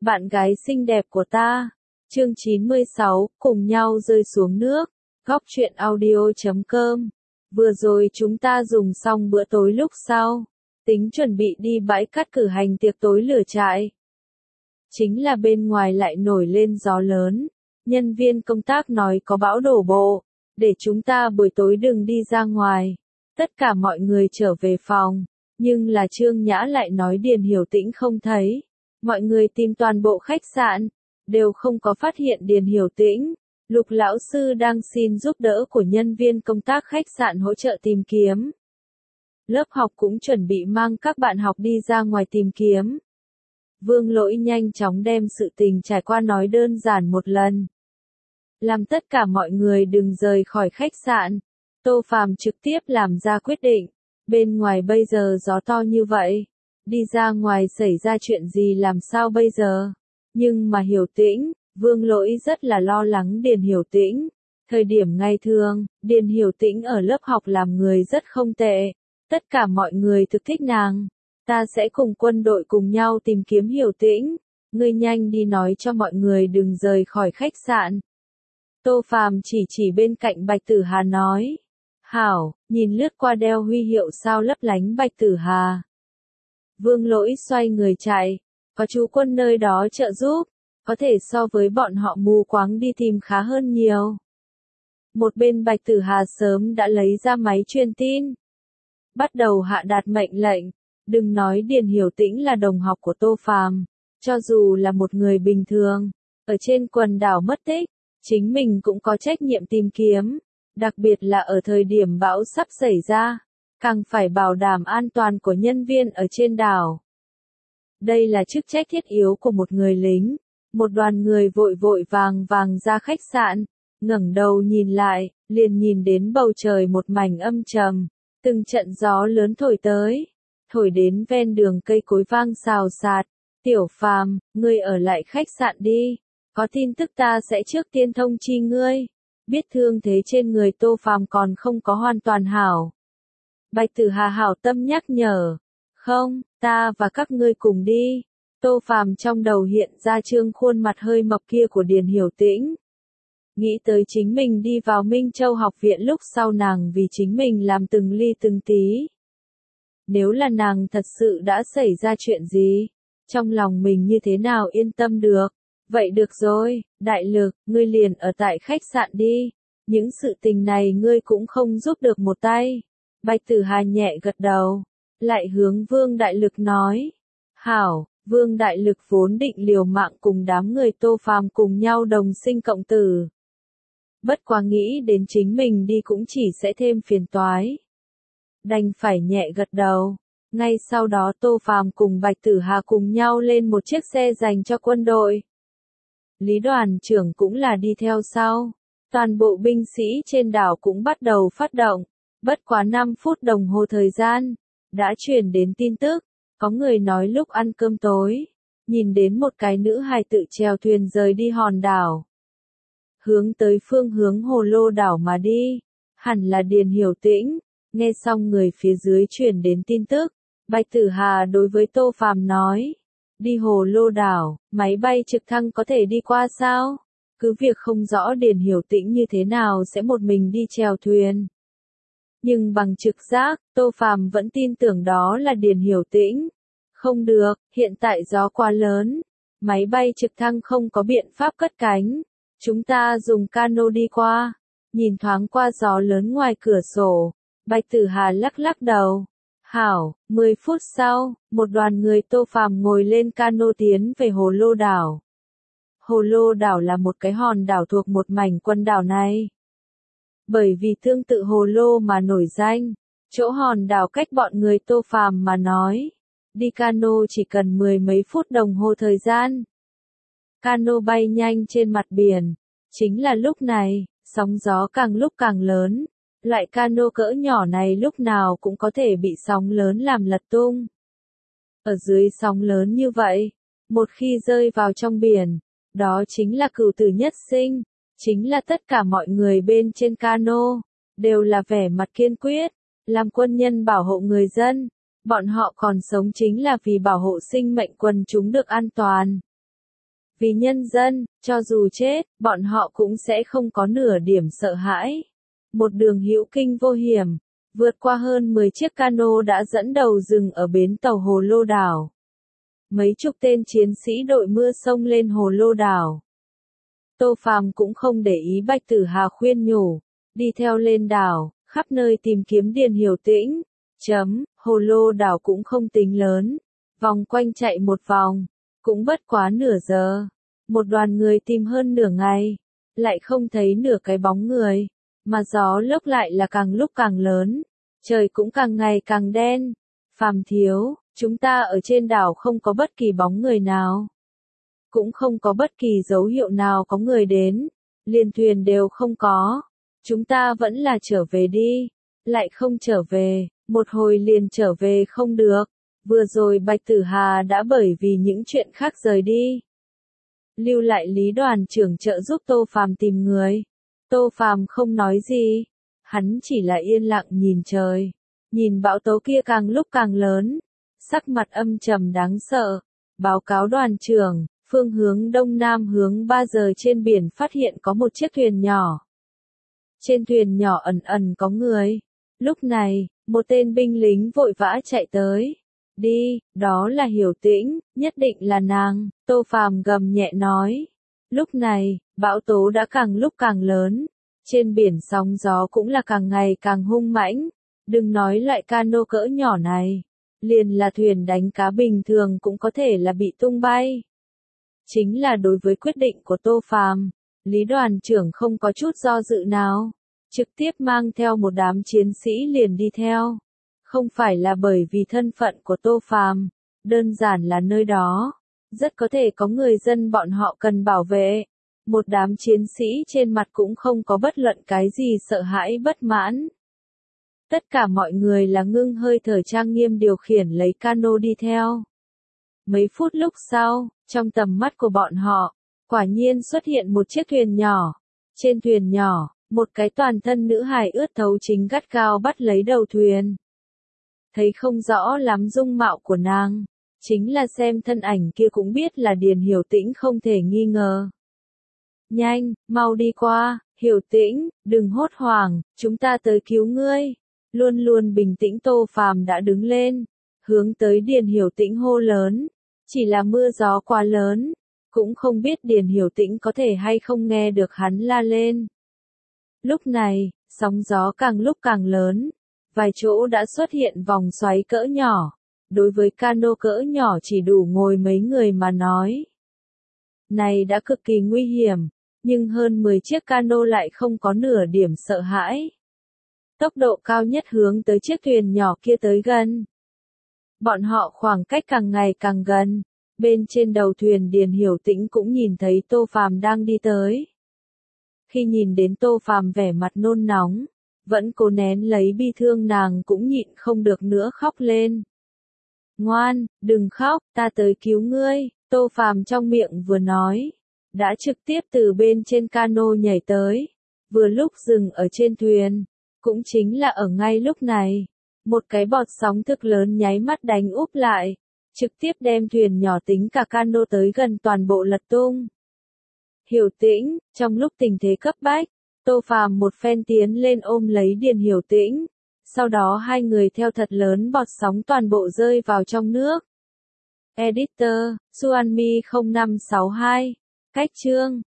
bạn gái xinh đẹp của ta. Chương 96, cùng nhau rơi xuống nước. Góc truyện audio.com. Vừa rồi chúng ta dùng xong bữa tối lúc sau, tính chuẩn bị đi bãi cát cử hành tiệc tối lửa trại. Chính là bên ngoài lại nổi lên gió lớn, nhân viên công tác nói có bão đổ bộ, để chúng ta buổi tối đừng đi ra ngoài. Tất cả mọi người trở về phòng, nhưng là Trương Nhã lại nói Điền Hiểu Tĩnh không thấy. Mọi người tìm toàn bộ khách sạn, đều không có phát hiện Điền Hiểu Tĩnh. Lục lão sư đang xin giúp đỡ của nhân viên công tác khách sạn hỗ trợ tìm kiếm. Lớp học cũng chuẩn bị mang các bạn học đi ra ngoài tìm kiếm. Vương Lỗi nhanh chóng đem sự tình trải qua nói đơn giản một lần. Làm tất cả mọi người đừng rời khỏi khách sạn. Tô Phàm trực tiếp làm ra quyết định. Bên ngoài bây giờ gió to như vậy. Đi ra ngoài xảy ra chuyện gì làm sao bây giờ? Nhưng mà Hiểu Tĩnh, Vương Lỗi rất là lo lắng Điền Hiểu Tĩnh. Thời điểm ngày thường, Điền Hiểu Tĩnh ở lớp học làm người rất không tệ. Tất cả mọi người thực thích nàng. Ta sẽ cùng quân đội cùng nhau tìm kiếm Hiểu Tĩnh. Ngươi nhanh đi nói cho mọi người đừng rời khỏi khách sạn. Tô Phàm chỉ bên cạnh Bạch Tử Hà nói. Hảo, nhìn lướt qua đeo huy hiệu sao lấp lánh Bạch Tử Hà. Vương Lỗi xoay người chạy. Có chú quân nơi đó trợ giúp. Có thể so với bọn họ mù quáng đi tìm khá hơn nhiều. Một bên Bạch Tử Hà sớm đã lấy ra máy truyền tin. Bắt đầu hạ đạt mệnh lệnh. Đừng nói Điền Hiểu Tĩnh là đồng học của Tô Phàm, cho dù là một người bình thường, ở trên quần đảo mất tích, chính mình cũng có trách nhiệm tìm kiếm, đặc biệt là ở thời điểm bão sắp xảy ra, càng phải bảo đảm an toàn của nhân viên ở trên đảo. Đây là chức trách thiết yếu của một người lính. Một đoàn người vội vội vàng ra khách sạn, ngẩng đầu nhìn lại, liền nhìn đến bầu trời một mảnh âm trầm, từng trận gió lớn thổi tới. Thổi đến ven đường cây cối vang xào xạc. Tiểu Phàm, ngươi ở lại khách sạn đi. Có tin tức ta sẽ trước tiên thông chi ngươi. Biết thương thế trên người Tô Phàm còn không có hoàn toàn hảo. Bạch Tử Hà hảo tâm nhắc nhở. Không, ta và các ngươi cùng đi. Tô Phàm trong đầu hiện ra trương khuôn mặt hơi mập kia của Điền Hiểu Tĩnh. Nghĩ tới chính mình đi vào Minh Châu học viện lúc sau nàng vì chính mình làm từng ly từng tí. Nếu là nàng thật sự đã xảy ra chuyện gì, trong lòng mình như thế nào yên tâm được. Vậy được rồi, Đại Lực, ngươi liền ở tại khách sạn đi. Những sự tình này ngươi cũng không giúp được một tay. Bạch Tử Hà nhẹ gật đầu, lại hướng Vương Đại Lực nói. Hảo, Vương Đại Lực vốn định liều mạng cùng đám người Tô Phàm cùng nhau đồng sinh cộng tử. Bất quá nghĩ đến chính mình đi cũng chỉ sẽ thêm phiền toái. Đành phải nhẹ gật đầu. Ngay sau đó Tô Phàm cùng Bạch Tử Hà cùng nhau lên một chiếc xe dành cho quân đội. Lý đoàn trưởng cũng là đi theo sau. Toàn bộ binh sĩ trên đảo cũng bắt đầu phát động. Bất quá 5 phút đồng hồ thời gian, đã truyền đến tin tức. Có người nói lúc ăn cơm tối, nhìn đến một cái nữ hài tự chèo thuyền rời đi hòn đảo. Hướng tới phương hướng Hồ Lô đảo mà đi. Hẳn là Điền Hiểu Tĩnh. Nghe xong người phía dưới truyền đến tin tức, Bạch Tử Hà đối với Tô Phàm nói, đi Hồ Lô đảo, máy bay trực thăng có thể đi qua sao? Cứ việc không rõ Điền Hiểu Tĩnh như thế nào sẽ một mình đi chèo thuyền. Nhưng bằng trực giác, Tô Phàm vẫn tin tưởng đó là Điền Hiểu Tĩnh. Không được, hiện tại gió quá lớn, máy bay trực thăng không có biện pháp cất cánh. Chúng ta dùng cano đi qua. Nhìn thoáng qua gió lớn ngoài cửa sổ. Bạch Tử Hà lắc đầu. Hảo, 10 phút sau, một đoàn người Tô Phàm ngồi lên cano tiến về Hồ Lô đảo. Hồ Lô đảo là một cái hòn đảo thuộc một mảnh quần đảo này. Bởi vì tương tự Hồ Lô mà nổi danh, chỗ hòn đảo cách bọn người Tô Phàm mà nói, đi cano chỉ cần 10 mấy phút đồng hồ thời gian. Cano bay nhanh trên mặt biển, chính là lúc này, sóng gió càng lúc càng lớn. Loại cano cỡ nhỏ này lúc nào cũng có thể bị sóng lớn làm lật tung. Ở dưới sóng lớn như vậy, một khi rơi vào trong biển, đó chính là cửu tử nhất sinh, chính là tất cả mọi người bên trên cano, đều là vẻ mặt kiên quyết, làm quân nhân bảo hộ người dân, bọn họ còn sống chính là vì bảo hộ sinh mệnh quần chúng được an toàn. Vì nhân dân, cho dù chết, bọn họ cũng sẽ không có nửa điểm sợ hãi. Một đường hữu kinh vô hiểm, vượt qua hơn 10 chiếc cano đã dẫn đầu dừng ở bến tàu Hồ Lô Đảo. Mấy chục tên chiến sĩ đội mưa xông lên Hồ Lô Đảo. Tô Phàm cũng không để ý Bạch Tử Hà khuyên nhủ, đi theo lên đảo, khắp nơi tìm kiếm Điền Hiểu Tĩnh. Hồ Lô Đảo cũng không tính lớn, vòng quanh chạy một vòng, cũng bất quá nửa giờ. Một đoàn người tìm hơn nửa ngày, lại không thấy nửa cái bóng người, mà gió lốc lại là càng lúc càng lớn, trời cũng càng ngày càng đen. Phàm thiếu, chúng ta ở trên đảo không có bất kỳ bóng người nào. Cũng không có bất kỳ dấu hiệu nào có người đến, liền thuyền đều không có. Chúng ta vẫn là trở về đi, lại không trở về, một hồi liền trở về không được. Vừa rồi Bạch Tử Hà đã bởi vì những chuyện khác rời đi. Lưu lại Lý đoàn trưởng trợ giúp Tô Phàm tìm người. Tô Phàm không nói gì, hắn chỉ là yên lặng nhìn trời, nhìn bão tố kia càng lúc càng lớn, sắc mặt âm trầm đáng sợ. Báo cáo đoàn trưởng, phương hướng đông nam hướng 3 giờ trên biển phát hiện có một chiếc thuyền nhỏ. Trên thuyền nhỏ ẩn ẩn có người. Lúc này, một tên binh lính vội vã chạy tới. Đi, đó là Hiểu Tĩnh, nhất định là nàng, Tô Phàm gầm nhẹ nói. Lúc này, bão tố đã càng lúc càng lớn, trên biển sóng gió cũng là càng ngày càng hung mãnh, đừng nói loại cano cỡ nhỏ này, liền là thuyền đánh cá bình thường cũng có thể là bị tung bay. Chính là đối với quyết định của Tô Phàm, Lý đoàn trưởng không có chút do dự nào, trực tiếp mang theo một đám chiến sĩ liền đi theo. Không phải là bởi vì thân phận của Tô Phàm, đơn giản là nơi đó rất có thể có người dân bọn họ cần bảo vệ. Một đám chiến sĩ trên mặt cũng không có bất luận cái gì sợ hãi bất mãn. Tất cả mọi người là ngưng hơi thở trang nghiêm điều khiển lấy cano đi theo. Mấy phút lúc sau, trong tầm mắt của bọn họ, quả nhiên xuất hiện một chiếc thuyền nhỏ. Trên thuyền nhỏ, một cái toàn thân nữ hài ướt thấu chính gắt gao bắt lấy đầu thuyền. Thấy không rõ lắm dung mạo của nàng, chính là xem thân ảnh kia cũng biết là Điền Hiểu Tĩnh không thể nghi ngờ. Nhanh, mau đi qua, Hiểu Tĩnh, đừng hốt hoảng, chúng ta tới cứu ngươi. Luôn luôn bình tĩnh Tô Phàm đã đứng lên, hướng tới Điền Hiểu Tĩnh hô lớn. Chỉ là mưa gió quá lớn, cũng không biết Điền Hiểu Tĩnh có thể hay không nghe được hắn la lên. Lúc này, sóng gió càng lúc càng lớn, vài chỗ đã xuất hiện vòng xoáy cỡ nhỏ. Đối với cano cỡ nhỏ chỉ đủ ngồi mấy người mà nói, này đã cực kỳ nguy hiểm, nhưng hơn 10 chiếc cano lại không có nửa điểm sợ hãi. Tốc độ cao nhất hướng tới chiếc thuyền nhỏ kia tới gần. Bọn họ khoảng cách càng ngày càng gần, bên trên đầu thuyền Điền Hiểu Tĩnh cũng nhìn thấy Tô Phàm đang đi tới. Khi nhìn đến Tô Phàm vẻ mặt nôn nóng, vẫn cố nén lấy bi thương, nàng cũng nhịn không được nữa khóc lên. Ngoan, đừng khóc, ta tới cứu ngươi, Tô Phàm trong miệng vừa nói, đã trực tiếp từ bên trên cano nhảy tới, vừa lúc dừng ở trên thuyền, cũng chính là ở ngay lúc này, một cái bọt sóng thực lớn nháy mắt đánh úp lại, trực tiếp đem thuyền nhỏ tính cả cano tới gần toàn bộ lật tung. Hiểu Tĩnh, trong lúc tình thế cấp bách, Tô Phàm một phen tiến lên ôm lấy Điền Hiểu Tĩnh. Sau đó hai người theo thật lớn bọt sóng toàn bộ rơi vào trong nước. Editor, Xuanmi 0562. Cách chương